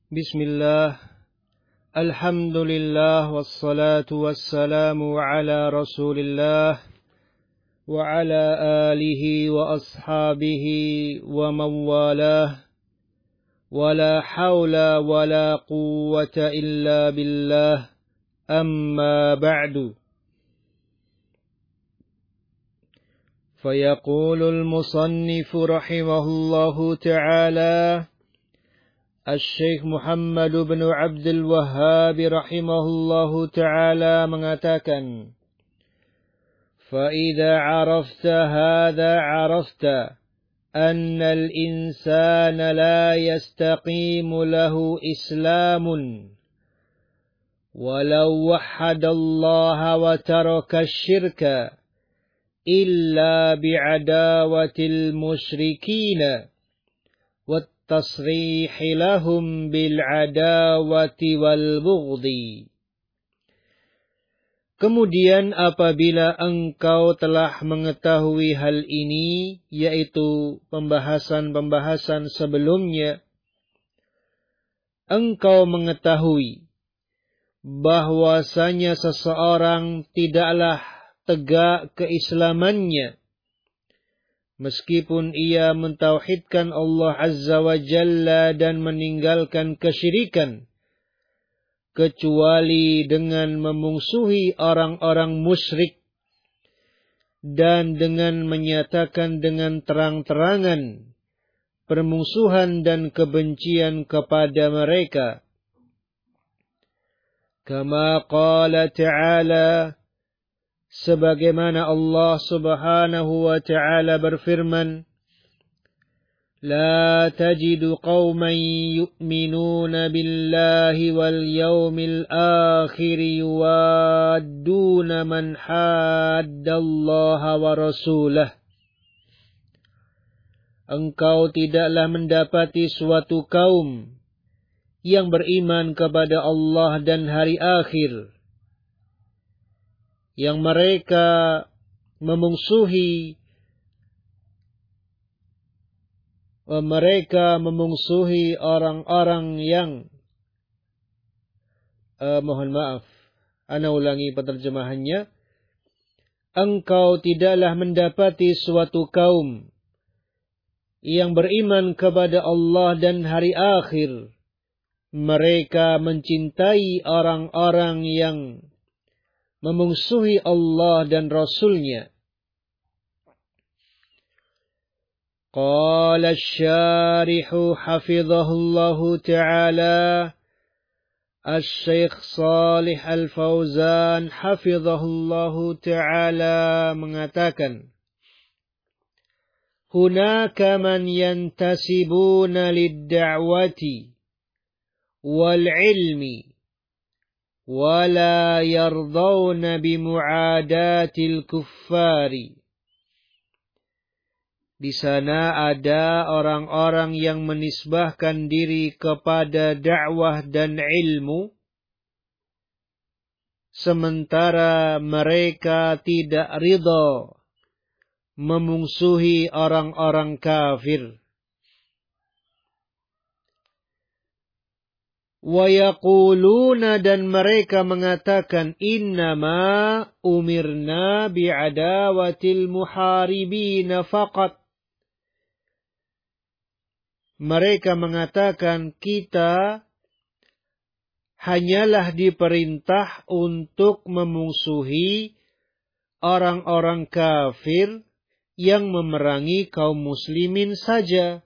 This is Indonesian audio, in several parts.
Bismillah, alhamdulillah, wassalatu wassalamu ala rasulillah, wa ala alihi wa ashabihi wa mawalah, wa la hawla wa la quwwata illa billah, amma ba'du. Fayaqulul musannifu rahimahullahu ta'ala, Al-Syeikh Muhammad bin Abdul Wahhab rahimahullahu ta'ala mengatakan, فَإِذَا عَرَفْتَ هَذَا عَرَفْتَ أَنَّ الْإِنسَانَ لَا يَسْتَقِيمُ لَهُ إِسْلَامٌ وَلَوْ وَحَّدَ اللَّهَ وَتَرَكَ الشِّرْكَ إِلَّا بِعَدَاوَةِ الْمُشْرِكِينَ وَالتَّصْرِيحِ لَهُمْ بِالْعَدَاوَةِ وَالْبُغْضِ. Kemudian apabila engkau telah mengetahui hal ini, yaitu pembahasan-pembahasan sebelumnya, engkau mengetahui bahwasanya seseorang tidaklah tegak keislamannya meskipun ia mentauhidkan Allah Azza wa Jalla dan meninggalkan kesyirikan, kecuali dengan memungsuhi orang-orang musyrik dan dengan menyatakan dengan terang-terangan permusuhan dan kebencian kepada mereka. Kama qala ta'ala, sebagaimana Allah Subhanahu wa ta'ala berfirman, لا تجد قوما يؤمنون بالله واليوم الآخر يوادون من حاد الله ورسوله. Engkau tidaklah mendapati suatu kaum yang beriman kepada Allah dan hari akhir, yang mereka memungsuhi orang-orang yang mohon maaf, ana ulangi penerjemahannya. Engkau tidaklah mendapati suatu kaum yang beriman kepada Allah dan hari akhir, mereka mencintai orang-orang yang memungsuhi Allah dan Rasul-Nya. قال الشارح حفظه الله تعالى الشيخ صالح الفوزان حفظه الله تعالى mengatakan, هناك من ينتسبون للدعوة والعلم ولا يرضون بمعاداة الكفار. Di sana ada orang-orang yang menisbahkan diri kepada dakwah dan ilmu, sementara mereka tidak ridha memungsuhi orang-orang kafir. Wa yaquluna, dan mereka mengatakan, innama umirna bi'adawatil muharibina faqat. Mereka mengatakan kita hanyalah diperintah untuk memungsuhi orang-orang kafir yang memerangi kaum muslimin saja.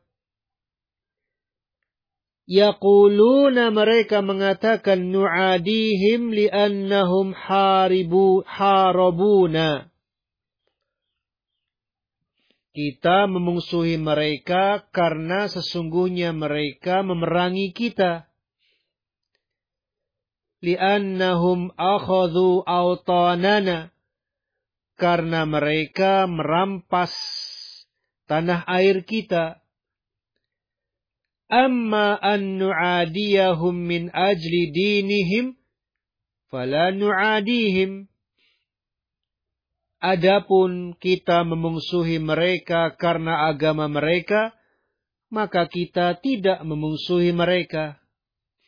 Yaquluna, mereka mengatakan, nu'adihim li'annahum harabuna. Kita memungsuhi mereka karena sesungguhnya mereka memerangi kita. Li'annahum akhadhu awtanana, karena mereka merampas tanah air kita. Amma an nu'adiyahum min ajli dinihim fala nu'adihim. Adapun kita memungsuhi mereka karena agama mereka, maka kita tidak memungsuhi mereka.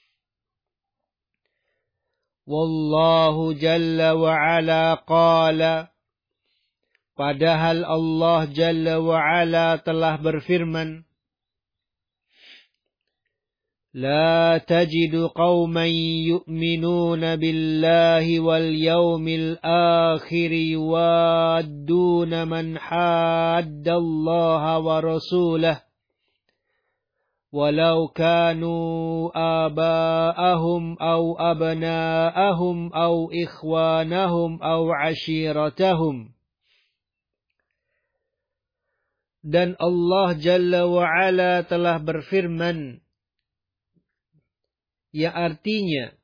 Wallahu jalla wa ala qala. Padahal Allah jalla wa ala telah berfirman, La tajidu qawman yu'minuna billahi wal yawmil akhiri yuwadduna man haddallaha wa rasulah walau kanu aba'ahum aw abna'ahum aw ikhwanahum aw ashiratahum. Dan Allah Jalla wa'ala telah berfirman, yang artinya,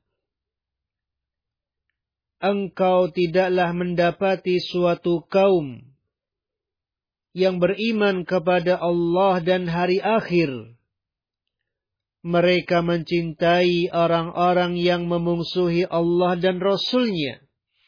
engkau tidaklah mendapati suatu kaum yang beriman kepada Allah dan hari akhir. Mereka mencintai orang-orang yang memungsuhi Allah dan Rasul-Nya.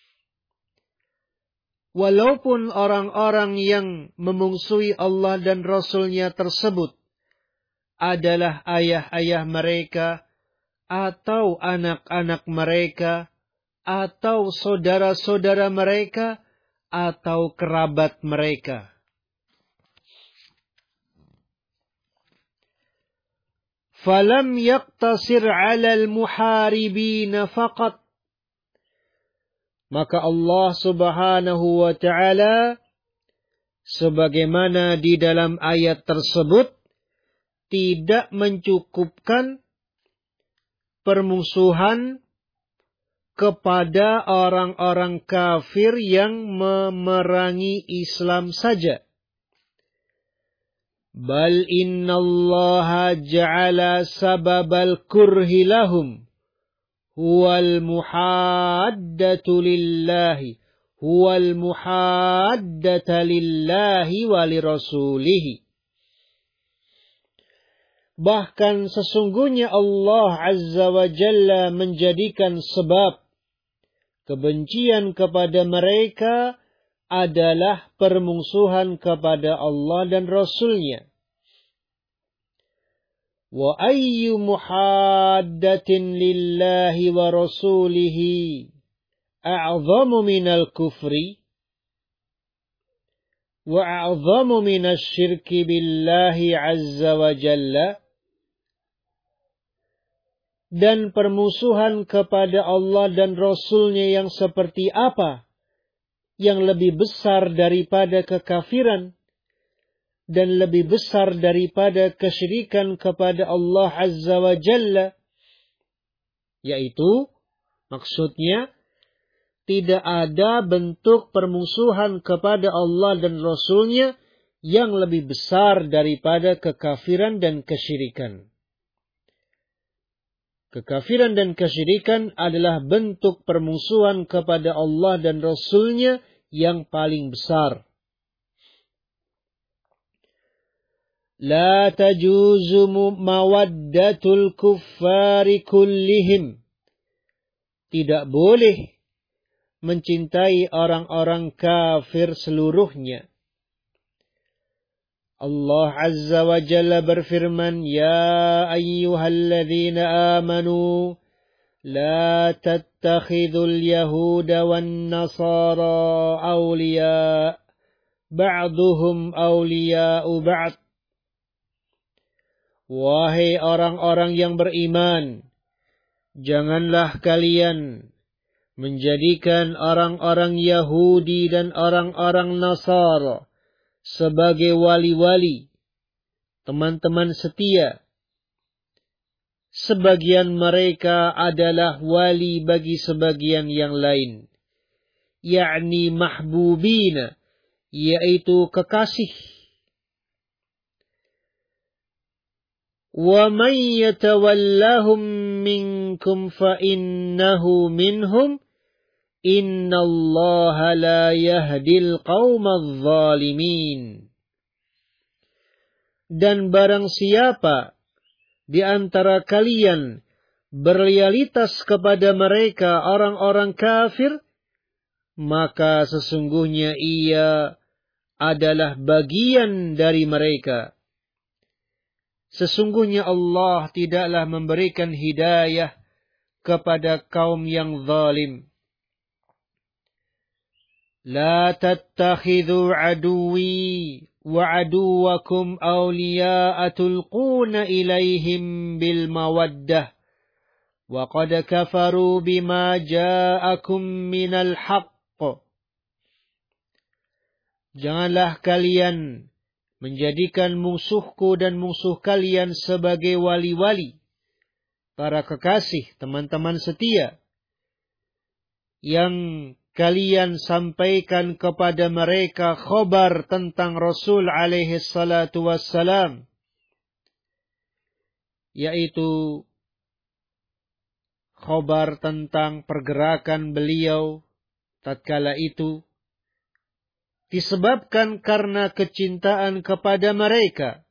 Walaupun orang-orang yang memungsuhi Allah dan Rasul-Nya tersebut adalah ayah-ayah mereka, atau anak-anak mereka, atau saudara-saudara mereka, atau kerabat mereka. Falam yaqtasir 'alal muharibin faqat. Maka Allah Subhanahu wa ta'ala, sebagaimana di dalam ayat tersebut, tidak mencukupkan permusuhan kepada orang-orang kafir yang memerangi Islam saja. Bal innallaha ja'ala sababal kurhi lahum huwal muhaddatu lillahi wa lirasulihi. Bahkan sesungguhnya Allah Azza wa Jalla menjadikan sebab kebencian kepada mereka adalah permusuhan kepada Allah dan Rasul-Nya. Wa ayyu muhaddatin lillahi wa rasulihi a'zamu minal kufri wa a'zamu minas syirki billahi azza wa jalla. Dan permusuhan kepada Allah dan Rasul-Nya yang seperti apa yang lebih besar daripada kekafiran dan lebih besar daripada kesyirikan kepada Allah Azza wa Jalla, yaitu maksudnya tidak ada bentuk permusuhan kepada Allah dan Rasul-Nya yang lebih besar daripada kekafiran dan kesyirikan. Kekafiran dan kesyirikan adalah bentuk permusuhan kepada Allah dan Rasul-Nya yang paling besar. La tajuzu mawaddatul kuffari kullihim. Tidak boleh mencintai orang-orang kafir seluruhnya. Allah Azza wa Jalla berfirman, Ya ayyuhalladzina amanu, La tattakhidul yahuda wan nasara awliya, ba'duhum awliya'u ba'd. Wahai orang-orang yang beriman, janganlah kalian menjadikan orang-orang Yahudi dan orang-orang Nasara sebagai wali-wali, teman-teman setia. Sebagian mereka adalah wali bagi sebagian yang lain, yakni mahbubina, yaitu kekasih. Wa man yatawallahum minkum fa innahu minhum, innallaha la yahdil qaumadh zalimin. Dan barang siapa di antara kalian berloyalitas kepada mereka orang-orang kafir, maka sesungguhnya ia adalah bagian dari mereka. Sesungguhnya Allah tidaklah memberikan hidayah kepada kaum yang zalim. La tattakhidhu aduwi wa aduwakum awliya'a tulquna ilaihim bil mawaddah wa qad kafaru bima ja'akum minal haqq. Janganlah kalian menjadikan musuhku dan musuh kalian sebagai wali-wali, para kekasih, teman-teman setia, yang kalian sampaikan kepada mereka khabar tentang Rasul alaihi salatu wassalam, yaitu khabar tentang pergerakan beliau tatkala itu, disebabkan karena kecintaan kepada mereka.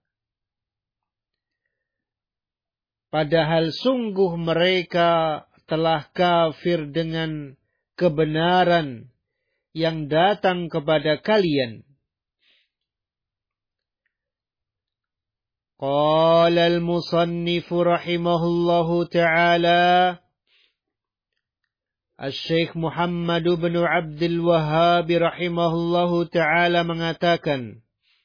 Padahal sungguh mereka telah kafir dengan kebenaran yang datang kepada kalian. Qala al-musannif rahimahullahu ta'ala, Al-Syekh Muhammad bin Abdul Wahhab rahimahullahu ta'ala mengatakan,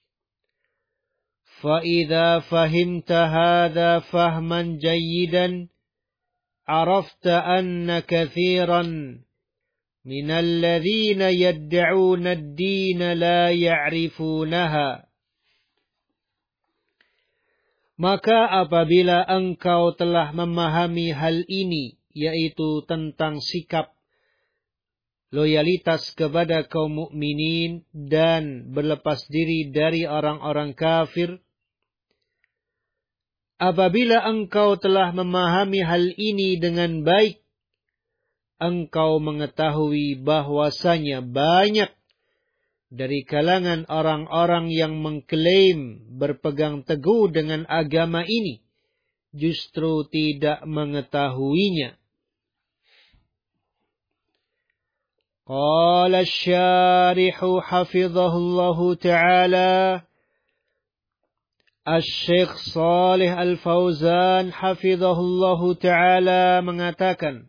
فَإِذَا فَهِمْتَ هَذَا فَهْمًا جَيِّدًا عَرَفْتَ أَنَّ كَثِيرًا مِنَ الَّذِينَ يَدَّعُونَ الدِّينَ لَا يَعْرِفُونَهَا. Maka apabila engkau telah memahami hal ini, yaitu tentang sikap loyalitas kepada kaum mukminin dan berlepas diri dari orang-orang kafir, apabila engkau telah memahami hal ini dengan baik, engkau mengetahui bahwasanya banyak dari kalangan orang-orang yang mengklaim berpegang teguh dengan agama ini justru tidak mengetahuinya. Qala asy-syarihu hafizahullahu ta'ala, Asy-Syaikh Shalih Al-Fauzan hafizahullahu ta'ala mengatakan,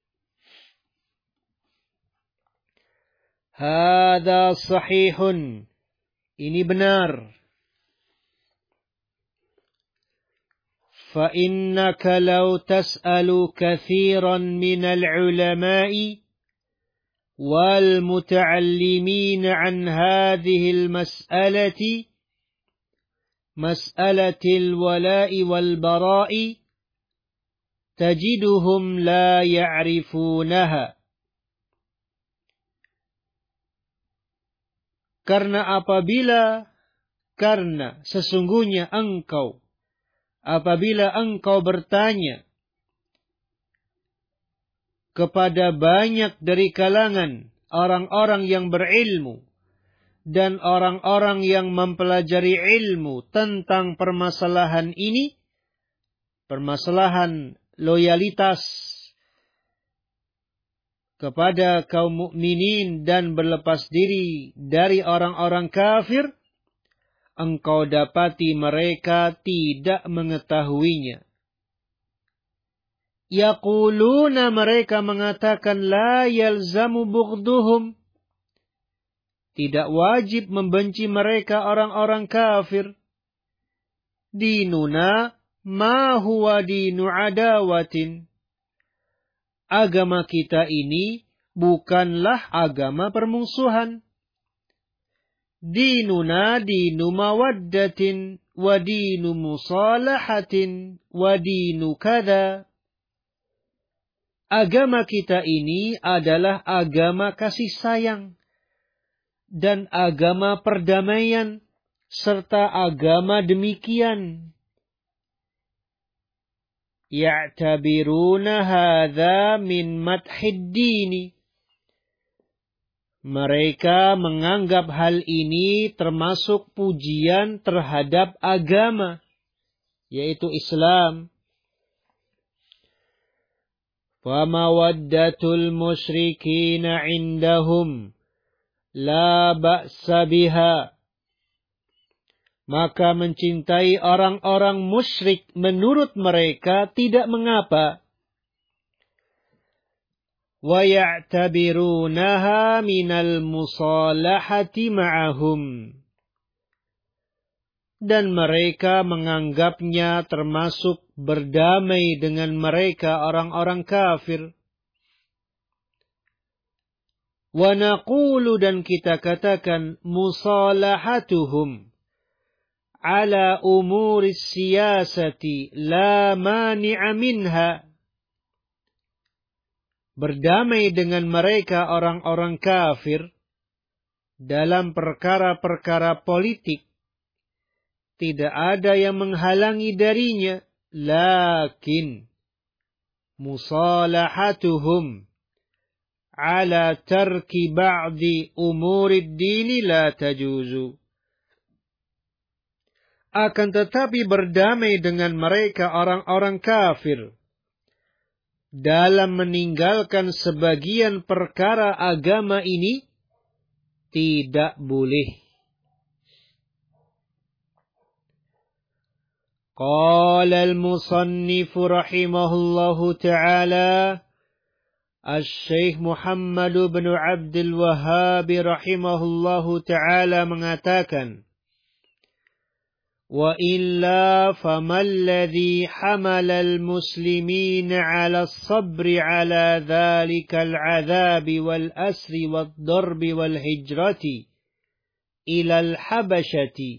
Hada sahihun, ini benar. Fa innaka law tas'alu kathiran minal ulama'i wal muta'allimin an hadhil mas'alati, mas'alatil wala'i wal bara'i, tajiduhum la ya'rifunaha. Karena sesungguhnya apabila engkau bertanya kepada banyak dari kalangan orang-orang yang berilmu dan orang-orang yang mempelajari ilmu tentang permasalahan ini, permasalahan loyalitas kepada kaum mukminin dan berlepas diri dari orang-orang kafir, engkau dapati mereka tidak mengetahuinya. Yaquluna, mereka mengatakan, la yalzamu bughduhum, tidak wajib membenci mereka orang-orang kafir. Dinuna ma huwa dinu adawatin, agama kita ini bukanlah agama permusuhan. Dinuna dinu mawaddatin wa dinu musalahatin wa dinu kada. Agama kita ini adalah agama kasih sayang dan agama perdamaian serta agama demikian. Ya'tabiruna hadza min madhid dini. Mereka menganggap hal ini termasuk pujian terhadap agama, yaitu Islam. Wa mawaddatul musyrikina indahum la ba'sa biha. Maka mencintai orang-orang musyrik menurut mereka tidak mengapa. وَيَعْتَبِرُونَهَا مِنَ الْمُصَالَحَةِ مَعَهُمْ. Dan mereka menganggapnya termasuk berdamai dengan mereka orang-orang kafir. وَنَقُولُ dan kita katakan musalahatuhum ala umuris siyasati la mani'a minha. Berdamai dengan mereka orang-orang kafir dalam perkara-perkara politik tidak ada yang menghalangi darinya, lakin musalahatuhum ala tarki ba'di umurid dini la tajuzu. Akan tetapi berdamai dengan mereka orang-orang kafir dalam meninggalkan sebagian perkara agama ini tidak boleh. Qala al-musannif rahimahullahu ta'ala, Asy-Syaikh Muhammad bin Abdul Wahhab rahimahullahu ta'ala mengatakan, wa illa famalladhi hamala al-muslimina 'ala as-sabri 'ala dhalika al-'adhabi wal-asri wad-darbi wal-hijrati ila al-habashati.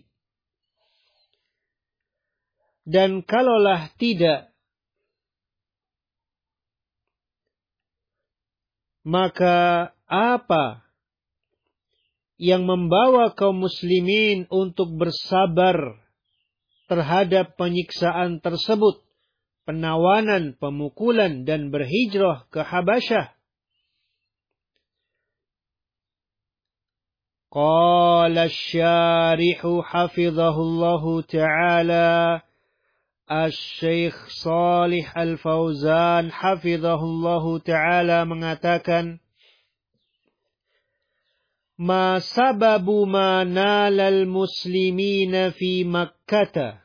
Dan kalaulah tidak, maka apa yang membawa kaum muslimin untuk bersabar terhadap penyiksaan tersebut, penawanan, pemukulan, dan berhijrah ke Habasyah? Qala asy-syarihu hafizahullahu ta'ala, Asy-Syaikh Shalih Al-Fauzan hafizahullahu ta'ala mengatakan, ma sababu ma nalal muslimina fi Makkah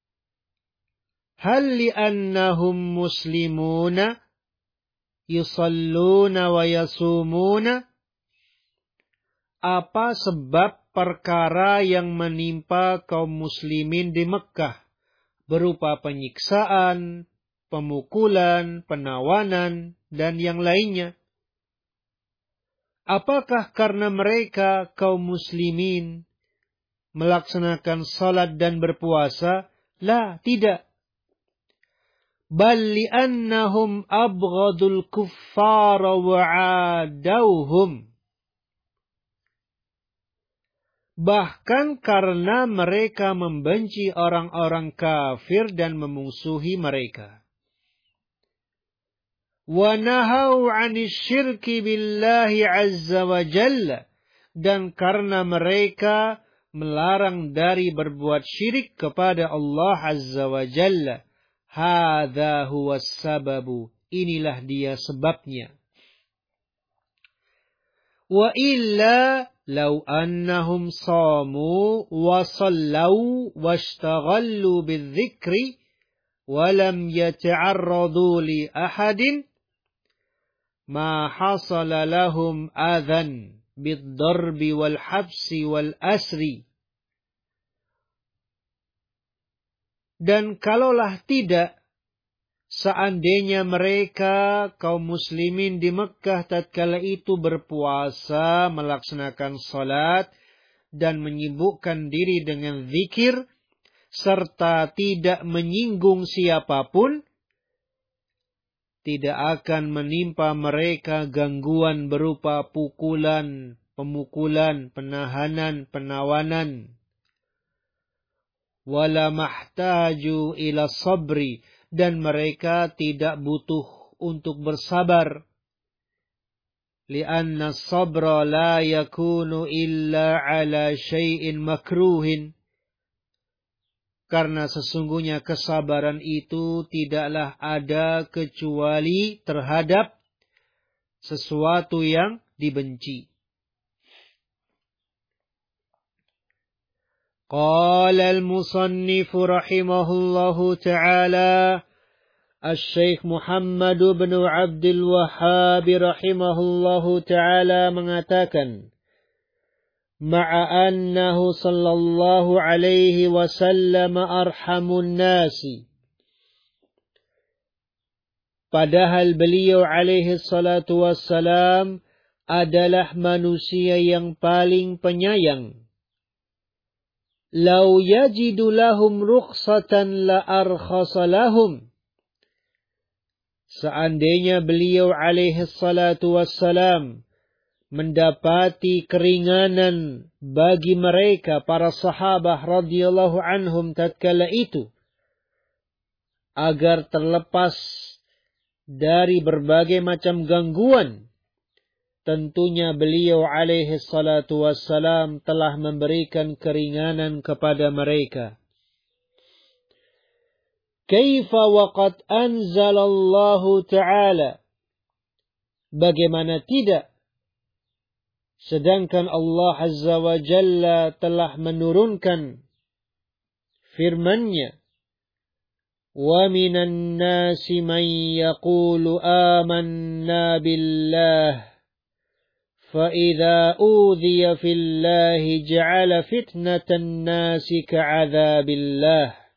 hal li'annahum muslimuna yusalluna wa yasumuna. Apa sebab perkara yang menimpa kaum muslimin di Mekkah berupa penyiksaan, pemukulan, penawanan, dan yang lainnya? Apakah karena mereka kaum muslimin melaksanakan salat dan berpuasa? La, tidak. Bal li'annahum abghadul kuffara wa'adauhum. Bahkan karena mereka membenci orang-orang kafir dan memusuhi mereka. Wa nahau 'anis syirki billahi 'azza wa jalla, dan karena mereka melarang dari berbuat syirik kepada Allah 'azza wa jalla. Hadza huwas sababu, inilah dia sebabnya. Wa illa law annahum samu wa sallau washtaghallu bidzikri wa lam yata'arradu li ahadin ma hasala lahum adhan bid-darbi wal habsi wal asri. Dan kalaulah tidak, seandainya mereka kaum muslimin di Mekkah tatkala itu berpuasa, melaksanakan salat, dan menyibukkan diri dengan zikir, serta tidak menyinggung siapapun, tidak akan menimpa mereka gangguan berupa pukulan, pemukulan, penahanan, penawanan. Wala mahtaju ila sabri, dan mereka tidak butuh untuk bersabar. Lianna sabra la yakunu illa ala syai'in makruhin. Karena sesungguhnya kesabaran itu tidaklah ada kecuali terhadap sesuatu yang dibenci. Qala al-musannif rahimahullahu ta'ala, Asy-Syaikh Muhammad bin Abdul Wahhab rahimahullahu ta'ala mengatakan, ma'a annahu sallallahu alaihi wasallam arhamun nasi. Padahal beliau alaihi salatu wassalam adalah manusia yang paling penyayang. Lau yajidu lahum rukhsatan la arkhasa lahum. Seandainya beliau alaihi salatu wassalam mendapati keringanan bagi mereka para sahabat radhiyallahu anhum tatkala itu, agar terlepas dari berbagai macam gangguan, tentunya beliau alaihi salatu wassalam telah memberikan keringanan kepada mereka. Kaifa waqad anzalallahu ta'ala. Bagaimana tidak? Sedangkan Allah Azza wa Jalla telah menurunkan firman-Nya. Wa minan nasi man yaqulu amanna billah. Fa idza udhiya fillahi ja'ala fitnatan nasi ka'adzabillah.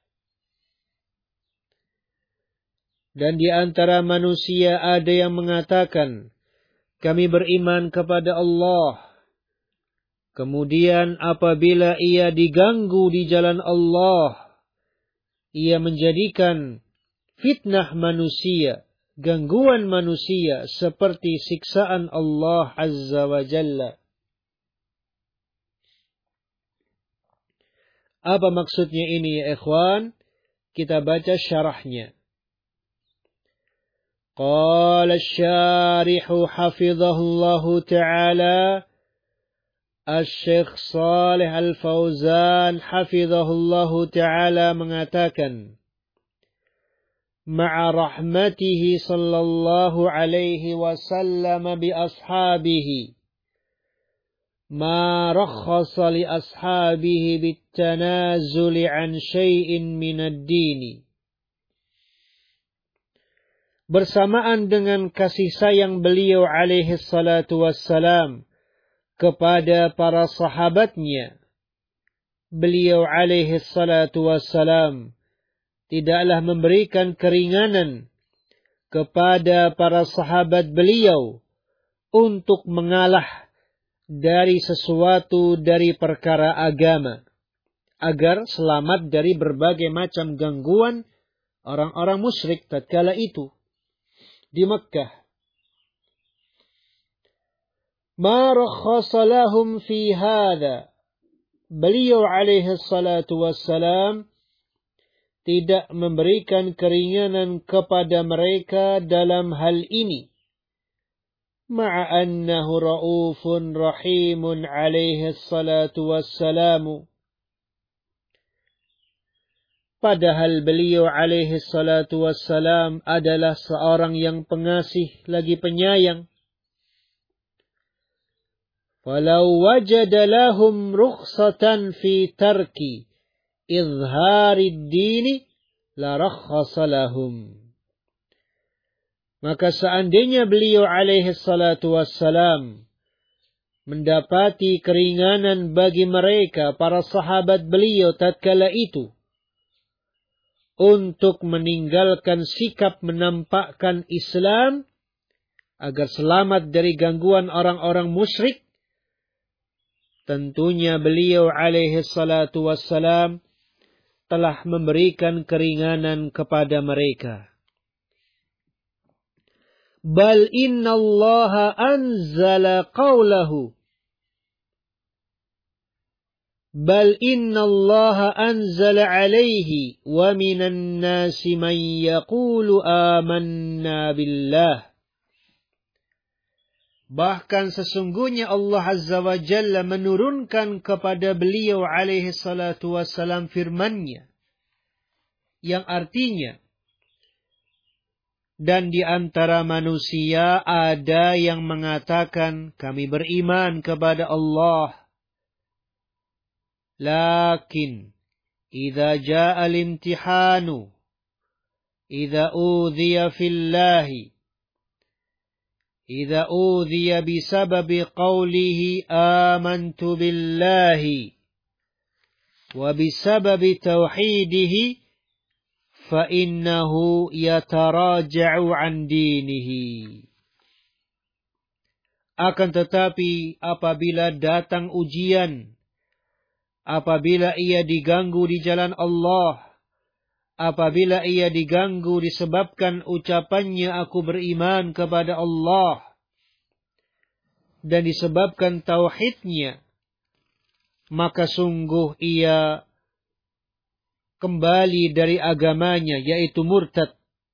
Dan di antara manusia ada yang mengatakan, kami beriman kepada Allah. Kemudian apabila ia diganggu di jalan Allah, ia menjadikan fitnah manusia, gangguan manusia seperti siksaan Allah Azza wa Jalla. Apa maksudnya ini ya ikhwan? Kita baca syarahnya. قال الشارح حفظه الله تعالى الشيخ صالح الفوزان حفظه الله تعالى mengatakan مع رحمته صلى الله عليه وسلم بأصحابه ما رخص لأصحابه بالتنازل عن شيء من الدين. Bersamaan dengan kasih sayang beliau alaihi salatu wassalam kepada para sahabatnya, beliau alaihi salatu wassalam tidaklah memberikan keringanan kepada para sahabat beliau untuk mengalah dari sesuatu dari perkara agama, agar selamat dari berbagai macam gangguan orang-orang musyrik tatkala itu di Makkah. Ma rakhasa lahum fi hadha. Beliau alaihi salatu wassalam tidak memberikan keringanan kepada mereka dalam hal ini. Ma'a annahu ra'ufun rahimun alaihi salatu wassalamu. Padahal beliau alaihi salatu wassalam adalah seorang yang pengasih lagi penyayang. Walau wajada lahum rukhsatan fi tarki izharid dini la rakhasa lahum. Maka seandainya beliau alaihi salatu wassalam mendapati keringanan bagi mereka para sahabat beliau tatkala itu, untuk meninggalkan sikap menampakkan Islam agar selamat dari gangguan orang-orang musyrik, tentunya beliau alaihi salatu wassalam telah memberikan keringanan kepada mereka. Bal inna Allah anzala qawlahu. بل إن الله أنزل عليه ومن الناس من يقول آمنا بالله. Bahkan sesungguhnya Allah Azza wa Jalla menurunkan kepada beliau alaihi salatu wassalam firman-Nya, yang artinya, dan di antara manusia ada yang mengatakan kami beriman kepada Allah. Lakin idza jaa al-imtihanu, idza udhiya fillahi idza udhiya bisababi qawlihi amantu billahi wa bisababi tauhidihi fa innahu yataraja'u an dinihi. Akan tetapi apabila datang ujian, apabila ia diganggu di jalan Allah, apabila ia diganggu disebabkan ucapannya aku beriman kepada Allah, dan disebabkan tauhidnya, maka sungguh ia kembali dari agamanya, yaitu murtad.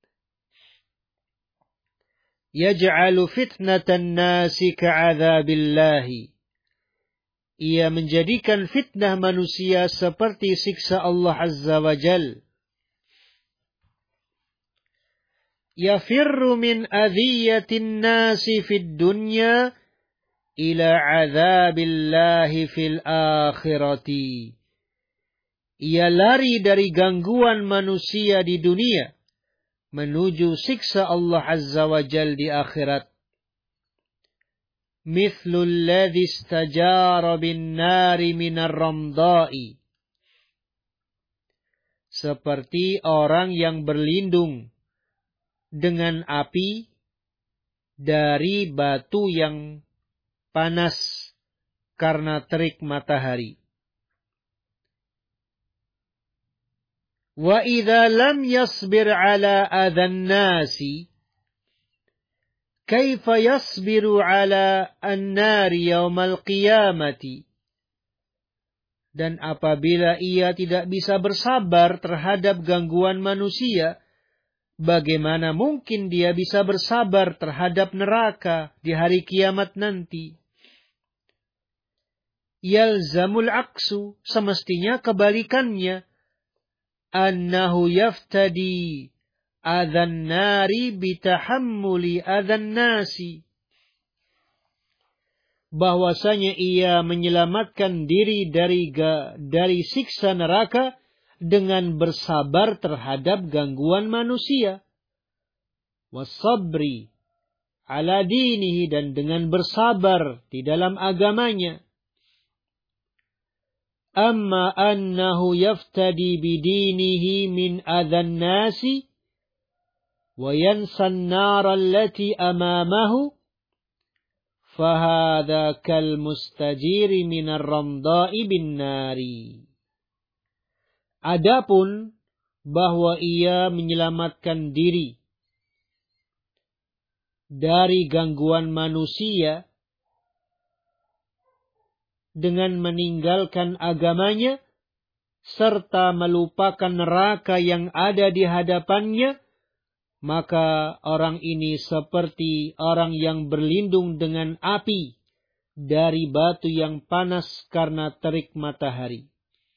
Yaj'alu fitnatan nasi ka'adzabillahi. Ia menjadikan fitnah manusia seperti siksa Allah Azza wa Jal. Yafirru min adhiyatin nasi fid dunya ila adzabillahi fil akhirati. Ia lari dari gangguan manusia di dunia menuju siksa Allah Azza wa Jal di akhirat. Mithlul ladzi istajara bin nari minar ramda'i. Seperti orang yang berlindung dengan api dari batu yang panas karena terik matahari. Wa idza lam yasbir ala adhan nasi kaifa yasbiru ala an-nari yaumal qiyamati. Dan apabila ia tidak bisa bersabar terhadap gangguan manusia, bagaimana mungkin dia bisa bersabar terhadap neraka di hari kiamat nanti? Yalzamul aksu, semestinya kebalikannya. Annahu yaftadi adhan nari bitahammuli adhan nasi. Bahwasanya ia menyelamatkan diri dari siksa neraka dengan bersabar terhadap gangguan manusia. Wasabri ala dinihi, dan dengan bersabar di dalam agamanya. Amma annahu yaftadi bidinihi min adhan nasi wa yansan nara allati amamahu fahadha kal mustajiri minar ramda'i bin nari. Adapun bahwa ia menyelamatkan diri dari gangguan manusia dengan meninggalkan agamanya, serta melupakan neraka yang ada di hadapannya, maka orang ini seperti orang yang berlindung dengan api dari batu yang panas karena terik matahari.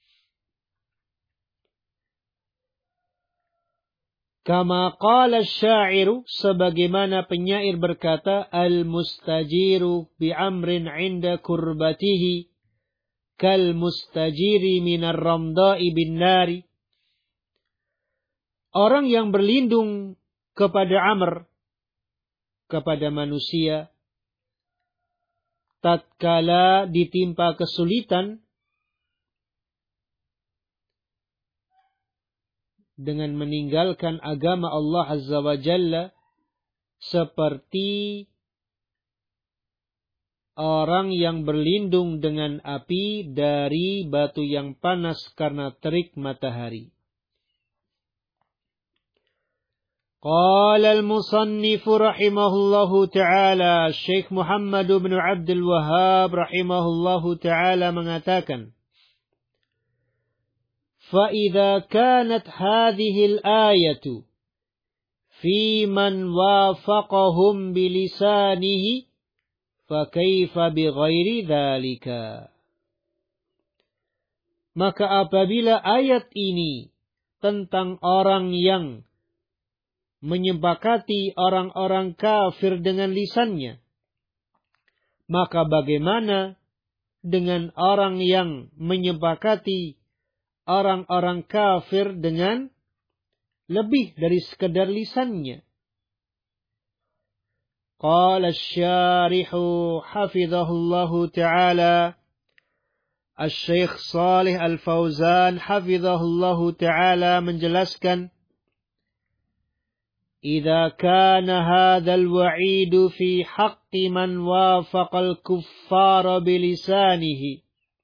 Kama qala syairu, sebagaimana penyair berkata, al-mustajiru bi'amrin 'inda kurbatihi kal mustajiri minar ramda'i bin nari. Orang yang berlindung kepada amr, kepada manusia, tatkala ditimpa kesulitan, dengan meninggalkan agama Allah Azza wa Jalla, seperti orang yang berlindung dengan api dari batu yang panas karena terik matahari. Qala al-musannif rahimahullahu ta'ala, Syekh Muhammad bin Abdul Wahhab rahimahullahu ta'ala mengatakan, فَإِذَا كَانَتْ هَذِهِ الْآيَةُ فِي مَنْ وَافَقَهُمْ بِلِسَانِهِ فَكَيْفَ بِغَيْرِ ذَلِكَ. Maka apabila ayat ini tentang orang yang menyepakati orang-orang kafir dengan lisannya, maka bagaimana dengan orang yang menyepakati orang-orang kafir dengan lebih dari sekedar lisannya. Qala asy-syarihu hafizahullahu ta'ala, Asy-Syaikh Shalih Al-Fauzan hafizahullahu ta'ala menjelaskan, Idza kana hadzal wa'idu fi haqqi man wafaqal kuffara bilisanihi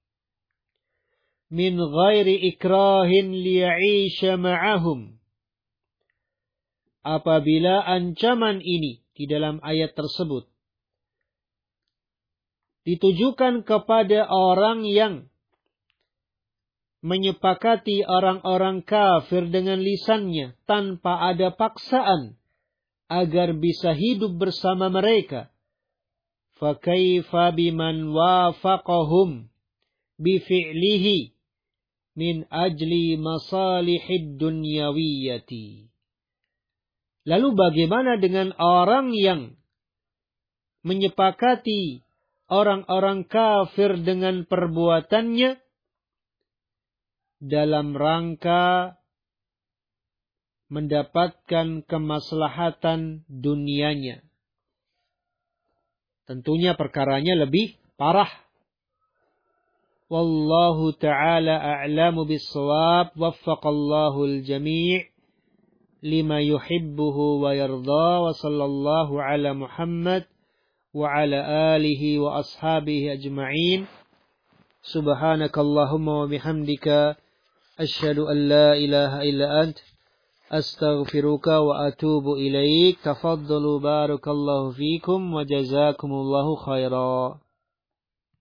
min ghairi ikrahin liya'isha ma'ahum. Apabila ancaman ini di dalam ayat tersebut ditujukan kepada orang yang menyepakati orang-orang kafir dengan lisannya tanpa ada paksaan agar bisa hidup bersama mereka, fakaifa biman wafaqahum bifi'lihi min ajli masalihid dunyawiyyati. Lalu bagaimana dengan orang yang menyepakati orang-orang kafir dengan perbuatannya dalam rangka mendapatkan kemaslahatan dunianya? Tentunya perkaranya lebih parah. Wallahu ta'ala a'lamu bis-shawab. Waffaqallahu al-jami' lima yuhibbuhu wa yarda. Wa sallallahu ala Muhammad wa ala alihi wa ashabihi ajma'in. Subhanakallahumma wa bihamdika asyhadu an la ilaha illa ant astaghfiruka wa atubu ilaik. Tafaddalu barakallahu fikum wa jazakumullahu khaira.